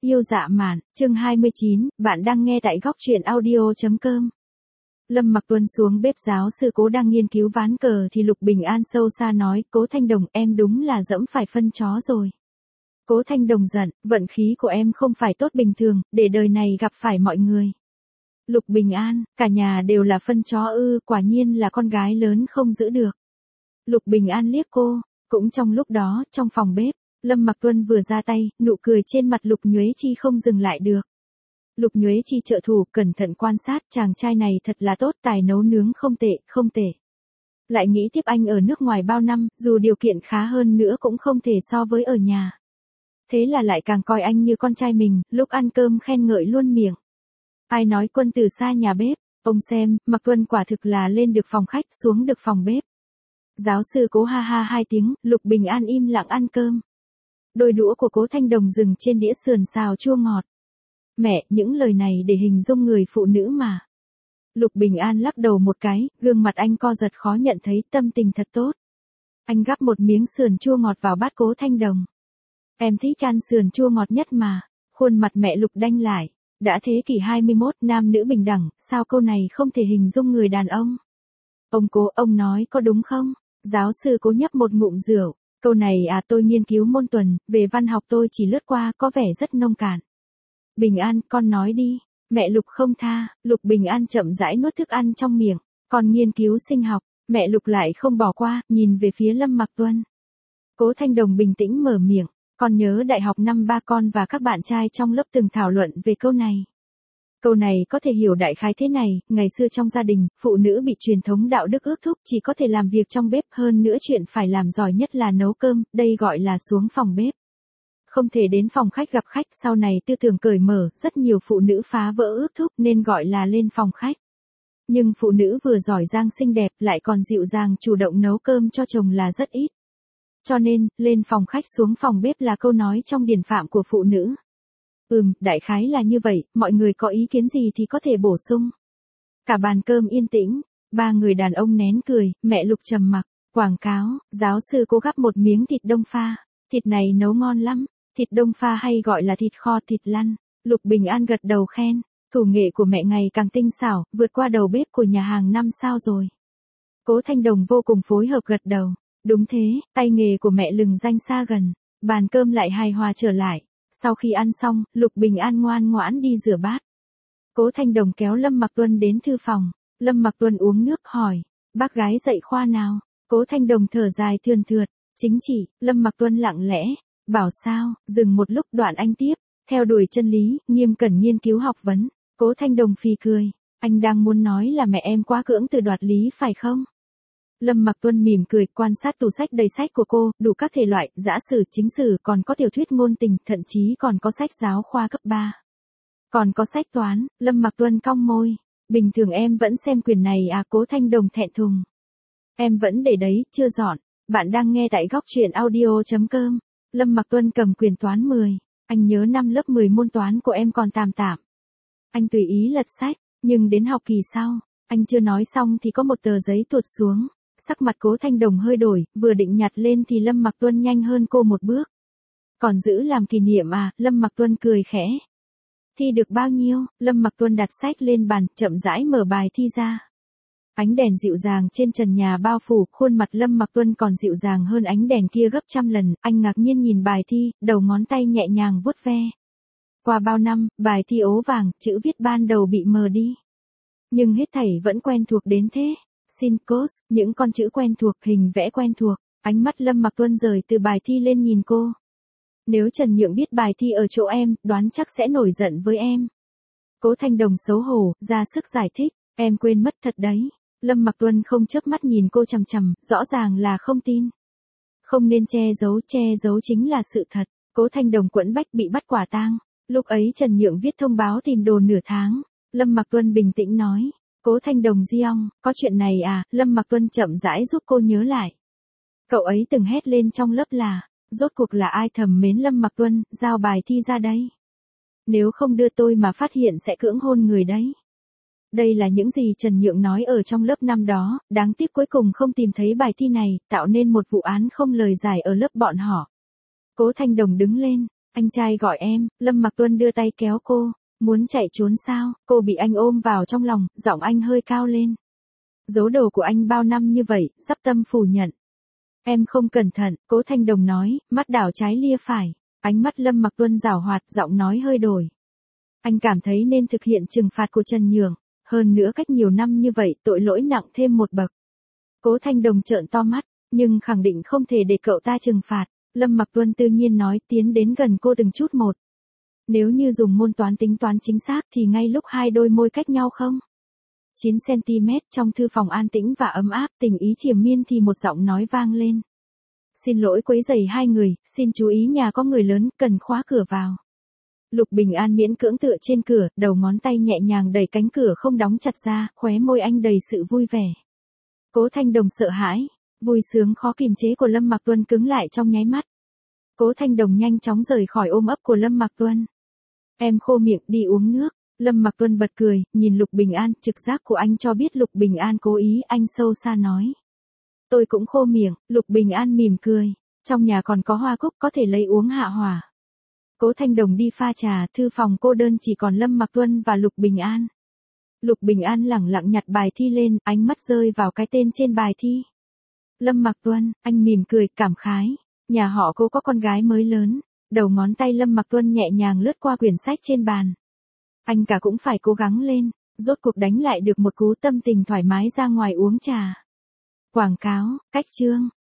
Yêu dạ mạn, chương 29, bạn đang nghe tại góc truyện audio.com. Lâm Mặc Tuân xuống bếp, giáo sư Cố đang nghiên cứu ván cờ thì Lục Bình An sâu xa nói, Cố Thanh Đồng, em đúng là dẫm phải phân chó rồi. Cố Thanh Đồng giận, vận khí của em không phải tốt bình thường, để đời này gặp phải mọi người. Lục Bình An, cả nhà đều là phân chó ư, quả nhiên là con gái lớn không giữ được. Lục Bình An liếc cô, cũng trong lúc đó, trong phòng bếp. Lâm Mặc Tuân vừa ra tay, nụ cười trên mặt Lục Nhuế Chi không dừng lại được. Lục Nhuế Chi trợ thủ cẩn thận quan sát, chàng trai này thật là tốt, tài nấu nướng không tệ, không tệ. Lại nghĩ tiếp anh ở nước ngoài bao năm, dù điều kiện khá hơn nữa cũng không thể so với ở nhà. Thế là lại càng coi anh như con trai mình, lúc ăn cơm khen ngợi luôn miệng. Ai nói quân từ xa nhà bếp, ông xem, Mặc Tuân quả thực là lên được phòng khách, xuống được phòng bếp. Giáo sư Cố ha ha hai tiếng, Lục Bình An im lặng ăn cơm. Đôi đũa của Cố Thanh Đồng dừng trên đĩa sườn xào chua ngọt. Mẹ, những lời này để hình dung người phụ nữ mà. Lục Bình An lắc đầu một cái, gương mặt anh co giật khó nhận thấy, tâm tình thật tốt. Anh gắp một miếng sườn chua ngọt vào bát Cố Thanh Đồng. Em thích ăn sườn chua ngọt nhất mà. Khuôn mặt mẹ Lục đanh lại. Đã thế kỷ 21, nam nữ bình đẳng, sao câu này không thể hình dung người đàn ông? Ông Cố, ông nói có đúng không? Giáo sư Cố nhấp một ngụm rượu. Câu này à, tôi nghiên cứu môn tuần, về văn học tôi chỉ lướt qua, có vẻ rất nông cạn. Bình An, con nói đi. Mẹ Lục không tha. Lục Bình An chậm rãi nuốt thức ăn trong miệng. Con nghiên cứu sinh học. Mẹ Lục lại không bỏ qua, nhìn về phía Lâm Mặc Tuân. Cố Thanh Đồng bình tĩnh mở miệng. Con nhớ đại học năm ba con và các bạn trai trong lớp từng thảo luận về câu này. Câu này có thể hiểu đại khái thế này, ngày xưa trong gia đình, phụ nữ bị truyền thống đạo đức ước thúc chỉ có thể làm việc trong bếp, hơn nữa chuyện phải làm giỏi nhất là nấu cơm, đây gọi là xuống phòng bếp. Không thể đến phòng khách gặp khách, sau này tư tưởng cởi mở, rất nhiều phụ nữ phá vỡ ước thúc nên gọi là lên phòng khách. Nhưng phụ nữ vừa giỏi giang xinh đẹp lại còn dịu dàng chủ động nấu cơm cho chồng là rất ít. Cho nên, lên phòng khách xuống phòng bếp là câu nói trong điển phạm của phụ nữ. Đại khái là như vậy, mọi người có ý kiến gì thì có thể bổ sung. Cả bàn cơm yên tĩnh, ba người đàn ông nén cười, mẹ Lục trầm mặc, quảng cáo, giáo sư Cố gắp một miếng thịt đông pha, thịt này nấu ngon lắm, thịt đông pha hay gọi là thịt kho thịt lăn, Lục Bình An gật đầu khen, thủ nghệ của mẹ ngày càng tinh xảo, vượt qua đầu bếp của nhà hàng 5 sao rồi. Cố Thanh Đồng vô cùng phối hợp gật đầu, đúng thế, tay nghề của mẹ lừng danh xa gần, bàn cơm lại hài hòa trở lại. Sau khi ăn xong, Lục Bình An ngoan ngoãn đi rửa bát. Cố Thanh Đồng kéo Lâm Mặc Tuân đến thư phòng. Lâm Mặc Tuân uống nước hỏi, bác gái dạy khoa nào? Cố Thanh Đồng thở dài thườn thượt, chính trị. Lâm Mặc Tuân lặng lẽ, bảo sao? Dừng một lúc đoạn anh tiếp, theo đuổi chân lý, nghiêm cẩn nghiên cứu học vấn. Cố Thanh Đồng phì cười, anh đang muốn nói là mẹ em quá cưỡng từ đoạt lý phải không? Lâm Mặc Tuân mỉm cười, quan sát tủ sách đầy sách của cô, đủ các thể loại, dã sử, chính sử, còn có tiểu thuyết ngôn tình, thậm chí còn có sách giáo khoa cấp 3. Còn có sách toán. Lâm Mặc Tuân cong môi. Bình thường em vẫn xem quyển này à? Cố Thanh Đồng thẹn thùng. Em vẫn để đấy, chưa dọn. Bạn đang nghe tại góc truyện audio.com. Lâm Mặc Tuân cầm quyển toán 10. Anh nhớ năm lớp 10 môn toán của em còn tạm tạm. Anh tùy ý lật sách, nhưng đến học kỳ sau, anh chưa nói xong thì có một tờ giấy tuột xuống. Sắc mặt Cố Thanh Đồng hơi đổi, vừa định nhặt lên thì Lâm Mặc Tuân nhanh hơn cô một bước. Còn giữ làm kỷ niệm à? Lâm Mặc Tuân cười khẽ. Thi được bao nhiêu? Lâm Mặc Tuân đặt sách lên bàn, chậm rãi mở bài thi ra. Ánh đèn dịu dàng trên trần nhà bao phủ, khuôn mặt Lâm Mặc Tuân còn dịu dàng hơn ánh đèn kia gấp trăm lần, anh ngạc nhiên nhìn bài thi, đầu ngón tay nhẹ nhàng vuốt ve. Qua bao năm, bài thi ố vàng, chữ viết ban đầu bị mờ đi. Nhưng hết thảy vẫn quen thuộc đến thế. Sin cos, những con chữ quen thuộc, hình vẽ quen thuộc, ánh mắt Lâm Mặc Tuân rời từ bài thi lên nhìn cô. Nếu Trần Nhượng biết bài thi ở chỗ em, đoán chắc sẽ nổi giận với em. Cố Thanh Đồng xấu hổ, ra sức giải thích, em quên mất thật đấy. Lâm Mặc Tuân không chớp mắt nhìn cô chằm chằm, rõ ràng là không tin. Không nên che giấu chính là sự thật. Cố Thanh Đồng quẫn bách bị bắt quả tang. Lúc ấy Trần Nhượng viết thông báo tìm đồ nửa tháng. Lâm Mặc Tuân bình tĩnh nói. Cố Thanh Đồng Diong, có chuyện này à? Lâm Mặc Tuân chậm rãi giúp cô nhớ lại. Cậu ấy từng hét lên trong lớp là, rốt cuộc là ai thầm mến Lâm Mặc Tuân, giao bài thi ra đây. Nếu không đưa tôi mà phát hiện sẽ cưỡng hôn người đấy. Đây là những gì Trần Nhượng nói ở trong lớp năm đó, đáng tiếc cuối cùng không tìm thấy bài thi này, tạo nên một vụ án không lời giải ở lớp bọn họ. Cố Thanh Đồng đứng lên, Anh trai gọi em, Lâm Mặc Tuân đưa tay kéo cô, muốn chạy trốn sao, cô bị anh ôm vào trong lòng, giọng anh hơi cao lên. Giấu đồ của anh bao năm như vậy, sắp tâm phủ nhận. Em không cẩn thận, Cố Thanh Đồng nói, mắt đảo trái lia phải. Ánh mắt Lâm Mặc Tuân giảo hoạt, giọng nói hơi đổi. Anh cảm thấy nên thực hiện trừng phạt của Trần Nhường. Hơn nữa cách nhiều năm như vậy, tội lỗi nặng thêm một bậc. Cố Thanh Đồng trợn to mắt, nhưng khẳng định không thể để cậu ta trừng phạt. Lâm Mặc Tuân tự nhiên nói, tiến đến gần cô từng chút một. Nếu như dùng môn toán tính toán chính xác thì ngay lúc hai đôi môi cách nhau không? 9 cm trong thư phòng an tĩnh và ấm áp, tình ý triền miên thì một giọng nói vang lên. Xin lỗi quấy rầy hai người, xin chú ý nhà có người lớn, cần khóa cửa vào. Lục Bình An miễn cưỡng tựa trên cửa, đầu ngón tay nhẹ nhàng đẩy cánh cửa không đóng chặt ra, khóe môi anh đầy sự vui vẻ. Cố Thanh Đồng sợ hãi, vui sướng khó kìm chế của Lâm Mặc Tuân cứng lại trong nháy mắt. Cố Thanh Đồng nhanh chóng rời khỏi ôm ấp của Lâm Mặc Tuân. Em khô miệng, đi uống nước. Lâm Mặc Tuân bật cười, nhìn Lục Bình An, trực giác của anh cho biết Lục Bình An cố ý, anh sâu xa nói. Tôi cũng khô miệng, Lục Bình An mỉm cười. Trong nhà còn có hoa cúc có thể lấy uống hạ hỏa. Cố Thanh Đồng đi pha trà, thư phòng cô đơn chỉ còn Lâm Mặc Tuân và Lục Bình An. Lục Bình An lẳng lặng nhặt bài thi lên, ánh mắt rơi vào cái tên trên bài thi. Lâm Mặc Tuân, anh mỉm cười, cảm khái. Nhà họ cô có con gái mới lớn. Đầu ngón tay Lâm Mặc Tuân nhẹ nhàng lướt qua quyển sách trên bàn. Anh cả cũng phải cố gắng lên, rốt cuộc đánh lại được một cú, tâm tình thoải mái ra ngoài uống trà. Quảng cáo, cách chương.